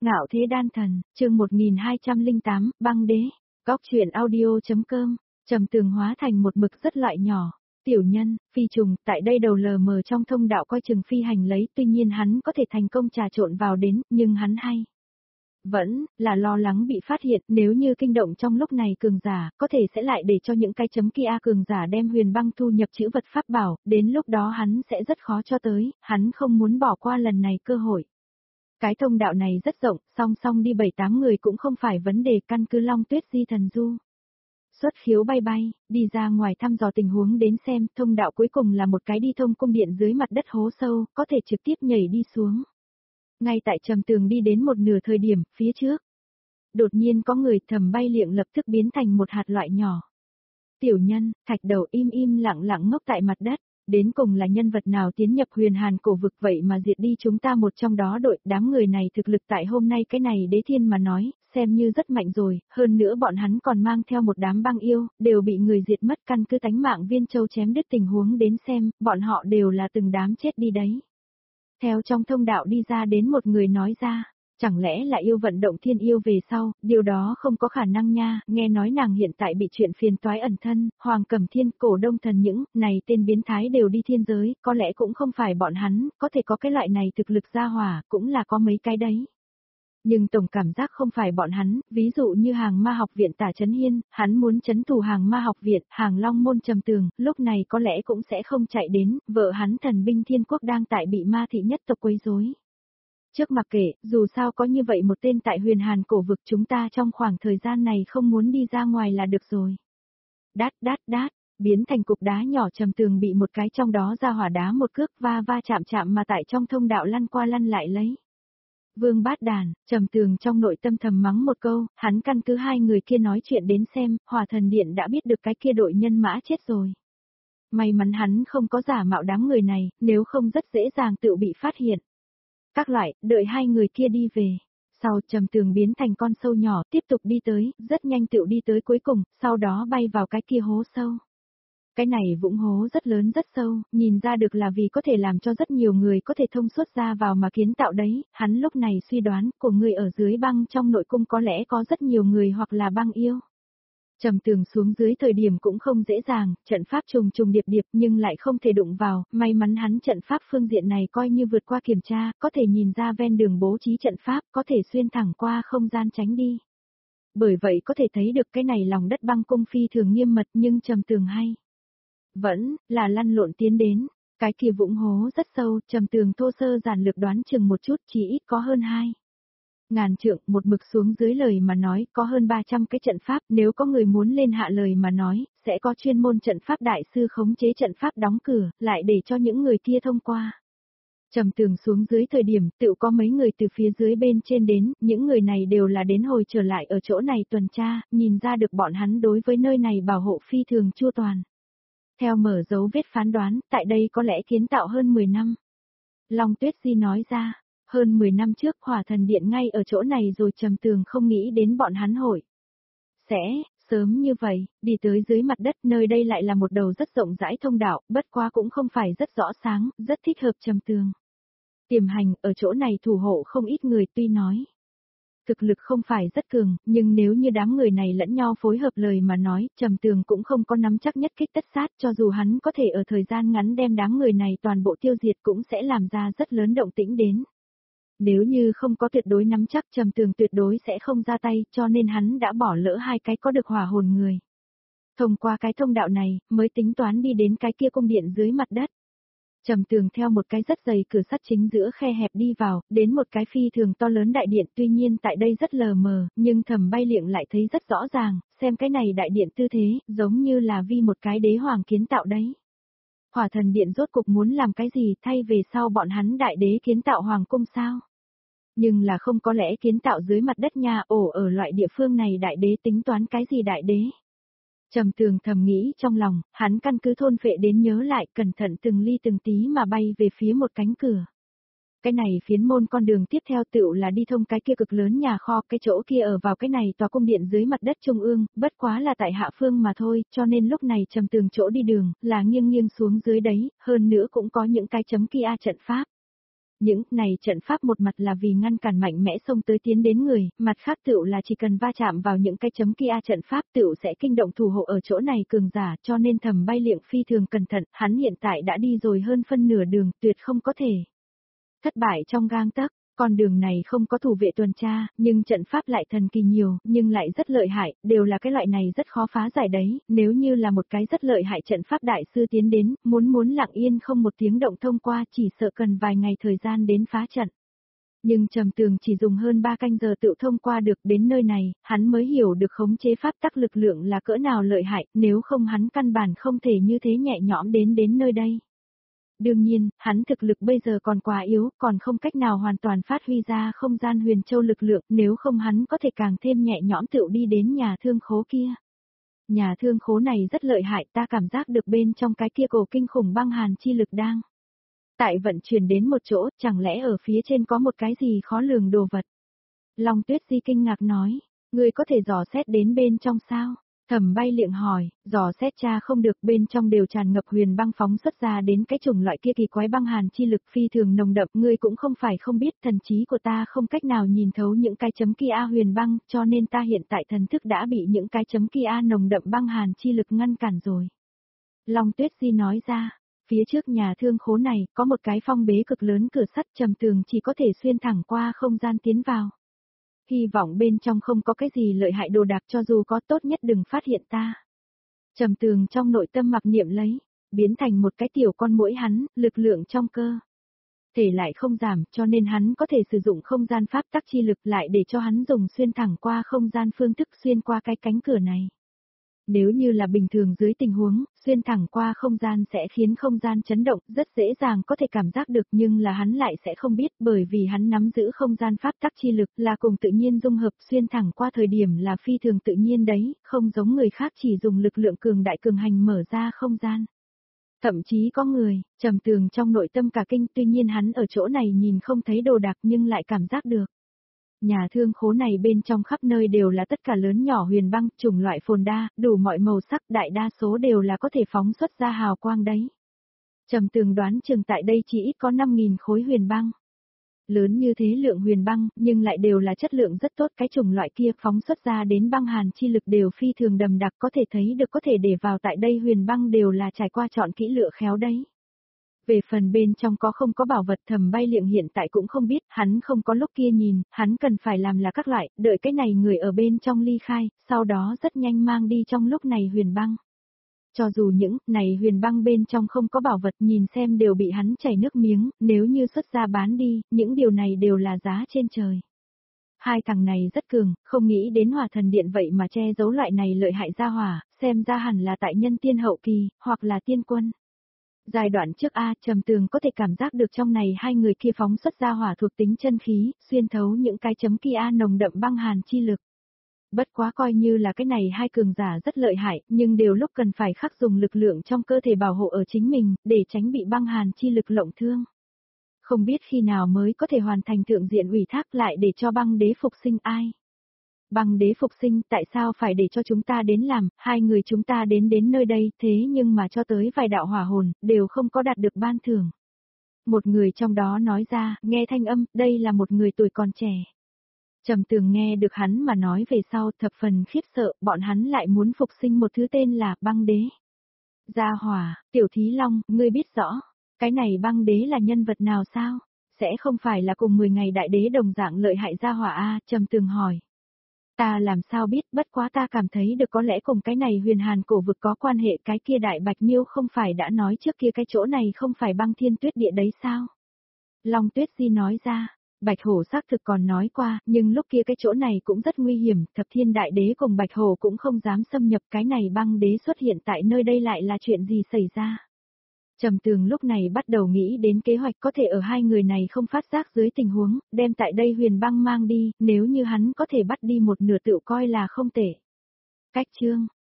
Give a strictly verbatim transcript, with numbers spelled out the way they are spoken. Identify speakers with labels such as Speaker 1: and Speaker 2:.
Speaker 1: Ngạo thế đan thần, chương một nghìn hai trăm lẻ tám, băng đế, góc truyện audio.com, Trầm Tường hóa thành một mực rất loại nhỏ. Tiểu nhân, phi trùng, tại đây đầu lờ mờ trong thông đạo coi chừng phi hành lấy, tuy nhiên hắn có thể thành công trà trộn vào đến, nhưng hắn hay. Vẫn, là lo lắng bị phát hiện, nếu như kinh động trong lúc này cường giả, có thể sẽ lại để cho những cái chấm kia cường giả đem huyền băng thu nhập chữ vật pháp bảo, đến lúc đó hắn sẽ rất khó cho tới, hắn không muốn bỏ qua lần này cơ hội. Cái thông đạo này rất rộng, song song đi bảy tám người cũng không phải vấn đề, căn cứ Long Tuyết Di thần du. Xuất khiếu bay bay, đi ra ngoài thăm dò tình huống đến xem, thông đạo cuối cùng là một cái đi thông cung điện dưới mặt đất hố sâu, có thể trực tiếp nhảy đi xuống. Ngay tại Trầm Tường đi đến một nửa thời điểm, phía trước. Đột nhiên có người thầm bay liệng lập tức biến thành một hạt loại nhỏ. Tiểu nhân, thạch đầu im im lặng lặng ngốc tại mặt đất. Đến cùng là nhân vật nào tiến nhập huyền hàn cổ vực vậy mà diệt đi chúng ta một trong đó đội, đám người này thực lực tại hôm nay cái này đế thiên mà nói, xem như rất mạnh rồi, hơn nữa bọn hắn còn mang theo một đám băng yêu, đều bị người diệt mất, căn cứ tánh mạng Viên Châu chém đứt tình huống đến xem, bọn họ đều là từng đám chết đi đấy. Theo trong thông đạo đi ra đến một người nói ra. Chẳng lẽ là yêu vận động thiên yêu về sau, điều đó không có khả năng nha, nghe nói nàng hiện tại bị chuyện phiền toái ẩn thân, Hoàng Cẩm Thiên, Cổ Đông Thần những, này tên biến thái đều đi thiên giới, có lẽ cũng không phải bọn hắn, có thể có cái loại này thực lực ra hỏa, cũng là có mấy cái đấy. Nhưng tổng cảm giác không phải bọn hắn, ví dụ như hàng ma học viện Tả Chấn Hiên, hắn muốn chấn thủ hàng ma học viện, hàng Long Môn Trầm Tường, lúc này có lẽ cũng sẽ không chạy đến, vợ hắn thần binh thiên quốc đang tại bị ma thị nhất tộc quấy rối. Trước mặc kệ, dù sao có như vậy một tên tại huyền hàn cổ vực, chúng ta trong khoảng thời gian này không muốn đi ra ngoài là được rồi. Đát đát đát, biến thành cục đá nhỏ. Trầm Tường bị một cái trong đó ra hỏa đá một cước va va chạm chạm mà tại trong thông đạo lăn qua lăn lại lấy. Vương bát đàn, Trầm Tường trong nội tâm thầm mắng một câu, hắn căn cứ hai người kia nói chuyện đến xem, Hỏa Thần Điện đã biết được cái kia đội nhân mã chết rồi. May mắn hắn không có giả mạo đám người này, nếu không rất dễ dàng tự bị phát hiện. Các loại, đợi hai người kia đi về. Sau Trầm Tường biến thành con sâu nhỏ, tiếp tục đi tới, rất nhanh tựu đi tới cuối cùng, sau đó bay vào cái kia hố sâu. Cái này vũng hố rất lớn rất sâu, nhìn ra được là vì có thể làm cho rất nhiều người có thể thông suốt ra vào mà kiến tạo đấy, hắn lúc này suy đoán, của người ở dưới băng trong nội cung có lẽ có rất nhiều người hoặc là băng yêu. Trầm Tường xuống dưới thời điểm cũng không dễ dàng, trận pháp trùng trùng điệp điệp nhưng lại không thể đụng vào, may mắn hắn trận pháp phương diện này coi như vượt qua kiểm tra, có thể nhìn ra ven đường bố trí trận pháp, có thể xuyên thẳng qua không gian tránh đi. Bởi vậy có thể thấy được cái này lòng đất băng cung phi thường nghiêm mật, nhưng Trầm Tường hay. Vẫn, là lăn lộn tiến đến, cái kia vũng hố rất sâu, Trầm Tường thô sơ giản lược đoán chừng một chút, chỉ ít có hơn hai. Ngàn trượng, một mực xuống dưới lời mà nói, có hơn ba trăm cái trận pháp, nếu có người muốn lên hạ lời mà nói, sẽ có chuyên môn trận pháp đại sư khống chế trận pháp đóng cửa, lại để cho những người kia thông qua. Trầm Tường xuống dưới thời điểm, tự có mấy người từ phía dưới bên trên đến, những người này đều là đến hồi trở lại ở chỗ này tuần tra, nhìn ra được bọn hắn đối với nơi này bảo hộ phi thường chu toàn. Theo mở dấu vết phán đoán, tại đây có lẽ kiến tạo hơn mười năm. Long Tuyết Di nói ra. Hơn mười năm trước Hỏa Thần Điện ngay ở chỗ này rồi, Trầm Tường không nghĩ đến bọn hắn hội. Sẽ, sớm như vậy, đi tới dưới mặt đất, nơi đây lại là một đầu rất rộng rãi thông đạo, bất quá cũng không phải rất rõ sáng, rất thích hợp Trầm Tường. Tiềm hành, ở chỗ này thủ hộ không ít người, tuy nói. Thực lực không phải rất cường, nhưng nếu như đám người này lẫn nhau phối hợp lời mà nói, Trầm Tường cũng không có nắm chắc nhất kích tất sát, cho dù hắn có thể ở thời gian ngắn đem đám người này toàn bộ tiêu diệt cũng sẽ làm ra rất lớn động tĩnh đến. Nếu như không có tuyệt đối nắm chắc, Trầm Tường tuyệt đối sẽ không ra tay, cho nên hắn đã bỏ lỡ hai cái có được hỏa hồn người. Thông qua cái thông đạo này, mới tính toán đi đến cái kia cung điện dưới mặt đất. Trầm Tường theo một cái rất dày cửa sắt chính giữa khe hẹp đi vào, đến một cái phi thường to lớn đại điện, tuy nhiên tại đây rất lờ mờ, nhưng thầm bay liệng lại thấy rất rõ ràng, xem cái này đại điện tư thế, giống như là vi một cái đế hoàng kiến tạo đấy. Hỏa Thần Điện rốt cục muốn làm cái gì, thay về sau bọn hắn đại đế kiến tạo hoàng cung sao? Nhưng là không có lẽ kiến tạo dưới mặt đất nha, ổ ở loại địa phương này đại đế tính toán cái gì đại đế? Trầm Tường thầm nghĩ trong lòng, hắn căn cứ thôn phệ đến nhớ lại, cẩn thận từng ly từng tí mà bay về phía một cánh cửa. Cái này phiến môn con đường tiếp theo tựu là đi thông cái kia cực lớn nhà kho, cái chỗ kia ở vào cái này tòa cung điện dưới mặt đất trung ương, bất quá là tại hạ phương mà thôi, cho nên lúc này Trầm Tường chỗ đi đường, là nghiêng nghiêng xuống dưới đấy, hơn nữa cũng có những cái chấm kia trận pháp. Những này trận pháp một mặt là vì ngăn cản mạnh mẽ xông tới tiến đến người, mặt khác tựu là chỉ cần va chạm vào những cái chấm kia trận pháp tựu sẽ kinh động thủ hộ ở chỗ này cường giả, cho nên Thẩm Bay Liệng phi thường cẩn thận, hắn hiện tại đã đi rồi hơn phân nửa đường, tuyệt không có thể thất bại trong gang tấc. Con đường này không có thủ vệ tuần tra, nhưng trận pháp lại thần kỳ nhiều, nhưng lại rất lợi hại, đều là cái loại này rất khó phá giải đấy, nếu như là một cái rất lợi hại trận pháp đại sư tiến đến, muốn muốn lặng yên không một tiếng động thông qua chỉ sợ cần vài ngày thời gian đến phá trận. Nhưng Trầm Tường chỉ dùng hơn ba canh giờ tự thông qua được đến nơi này, hắn mới hiểu được khống chế pháp tắc lực lượng là cỡ nào lợi hại, nếu không hắn căn bản không thể như thế nhẹ nhõm đến đến nơi đây. Đương nhiên, hắn thực lực bây giờ còn quá yếu, còn không cách nào hoàn toàn phát huy ra không gian huyền châu lực lượng, nếu không hắn có thể càng thêm nhẹ nhõm tựu đi đến nhà thương khố kia. Nhà thương khố này rất lợi hại, ta cảm giác được bên trong cái kia cổ kinh khủng băng hàn chi lực đang tại vận chuyển đến một chỗ, chẳng lẽ ở phía trên có một cái gì khó lường đồ vật. Long Tuyết Di kinh ngạc nói, ngươi có thể dò xét đến bên trong sao? Thẩm Bay Liệng hỏi, dò xét cha không được, bên trong đều tràn ngập huyền băng phóng xuất ra đến cái chủng loại kia kỳ quái băng hàn chi lực phi thường nồng đậm, ngươi cũng không phải không biết, thần trí của ta không cách nào nhìn thấu những cái chấm kia huyền băng, cho nên ta hiện tại thần thức đã bị những cái chấm kia nồng đậm băng hàn chi lực ngăn cản rồi. Long Tuyết Di nói ra, phía trước nhà thương khố này có một cái phong bế cực lớn cửa sắt, Trầm Tường chỉ có thể xuyên thẳng qua không gian tiến vào. Hy vọng bên trong không có cái gì lợi hại đồ đạc, cho dù có tốt nhất đừng phát hiện ta. Trầm Tường trong nội tâm mặc niệm lấy, biến thành một cái tiểu con muỗi hắn, lực lượng trong cơ thể lại không giảm, cho nên hắn có thể sử dụng không gian pháp tắc chi lực lại để cho hắn dùng xuyên thẳng qua không gian phương thức xuyên qua cái cánh cửa này. Nếu như là bình thường dưới tình huống, xuyên thẳng qua không gian sẽ khiến không gian chấn động, rất dễ dàng có thể cảm giác được, nhưng là hắn lại sẽ không biết, bởi vì hắn nắm giữ không gian pháp tắc chi lực là cùng tự nhiên dung hợp, xuyên thẳng qua thời điểm là phi thường tự nhiên đấy, không giống người khác chỉ dùng lực lượng cường đại cường hành mở ra không gian. Thậm chí có người, Trầm Tường trong nội tâm cả kinh, tuy nhiên hắn ở chỗ này nhìn không thấy đồ đạc nhưng lại cảm giác được. Nhà thương khố này bên trong khắp nơi đều là tất cả lớn nhỏ huyền băng, chủng loại phồn đa, đủ mọi màu sắc, đại đa số đều là có thể phóng xuất ra hào quang đấy. Trầm Tường đoán chừng tại đây chỉ ít có năm nghìn khối huyền băng. Lớn như thế lượng huyền băng, nhưng lại đều là chất lượng rất tốt, cái chủng loại kia phóng xuất ra đến băng hàn chi lực đều phi thường đầm đặc, có thể thấy được có thể để vào tại đây huyền băng đều là trải qua chọn kỹ lựa khéo đấy. Về phần bên trong có không có bảo vật, Thẩm Bay Liệng hiện tại cũng không biết, hắn không có lúc kia nhìn, hắn cần phải làm là các loại, đợi cái này người ở bên trong ly khai, sau đó rất nhanh mang đi trong lúc này huyền băng. Cho dù những này huyền băng bên trong không có bảo vật, nhìn xem đều bị hắn chảy nước miếng, nếu như xuất ra bán đi, những điều này đều là giá trên trời. Hai thằng này rất cường, không nghĩ đến Hỏa Thần Điện vậy mà che giấu loại này lợi hại ra hỏa, xem ra hẳn là tại nhân tiên hậu kỳ, hoặc là tiên quân. Giai đoạn trước A, Trầm Tường có thể cảm giác được trong này hai người kia phóng xuất ra hỏa thuộc tính chân khí, xuyên thấu những cái chấm kia nồng đậm băng hàn chi lực. Bất quá coi như là cái này hai cường giả rất lợi hại, nhưng đều lúc cần phải khắc dùng lực lượng trong cơ thể bảo hộ ở chính mình, để tránh bị băng hàn chi lực lộng thương. Không biết khi nào mới có thể hoàn thành thượng diện ủy thác lại để cho băng đế phục sinh ai. Băng đế phục sinh, tại sao phải để cho chúng ta đến làm, hai người chúng ta đến đến nơi đây, thế nhưng mà cho tới vài đạo hỏa hồn, đều không có đạt được ban thưởng. Một người trong đó nói ra, nghe thanh âm, đây là một người tuổi còn trẻ. Trầm Tường nghe được hắn mà nói về sau, thập phần khiếp sợ, bọn hắn lại muốn phục sinh một thứ tên là băng đế. Gia Hỏa, Tiểu Thí Long, ngươi biết rõ, cái này băng đế là nhân vật nào sao? Sẽ không phải là cùng mười ngày đại đế đồng dạng lợi hại Gia Hỏa a? Trầm Tường hỏi. Ta làm sao biết, bất quá ta cảm thấy được có lẽ cùng cái này huyền hàn cổ vực có quan hệ, cái kia đại bạch miêu không phải đã nói trước kia cái chỗ này không phải băng thiên tuyết địa đấy sao? Long Tuyết Di nói ra, Bạch Hổ xác thực còn nói qua, nhưng lúc kia cái chỗ này cũng rất nguy hiểm, thập thiên đại đế cùng Bạch Hổ cũng không dám xâm nhập, cái này băng đế xuất hiện tại nơi đây lại là chuyện gì xảy ra? Trầm Tường lúc này bắt đầu nghĩ đến kế hoạch có thể ở hai người này không phát giác dưới tình huống, đem tại đây huyền băng mang đi, nếu như hắn có thể bắt đi một nửa tựu coi là không tệ. Cách chương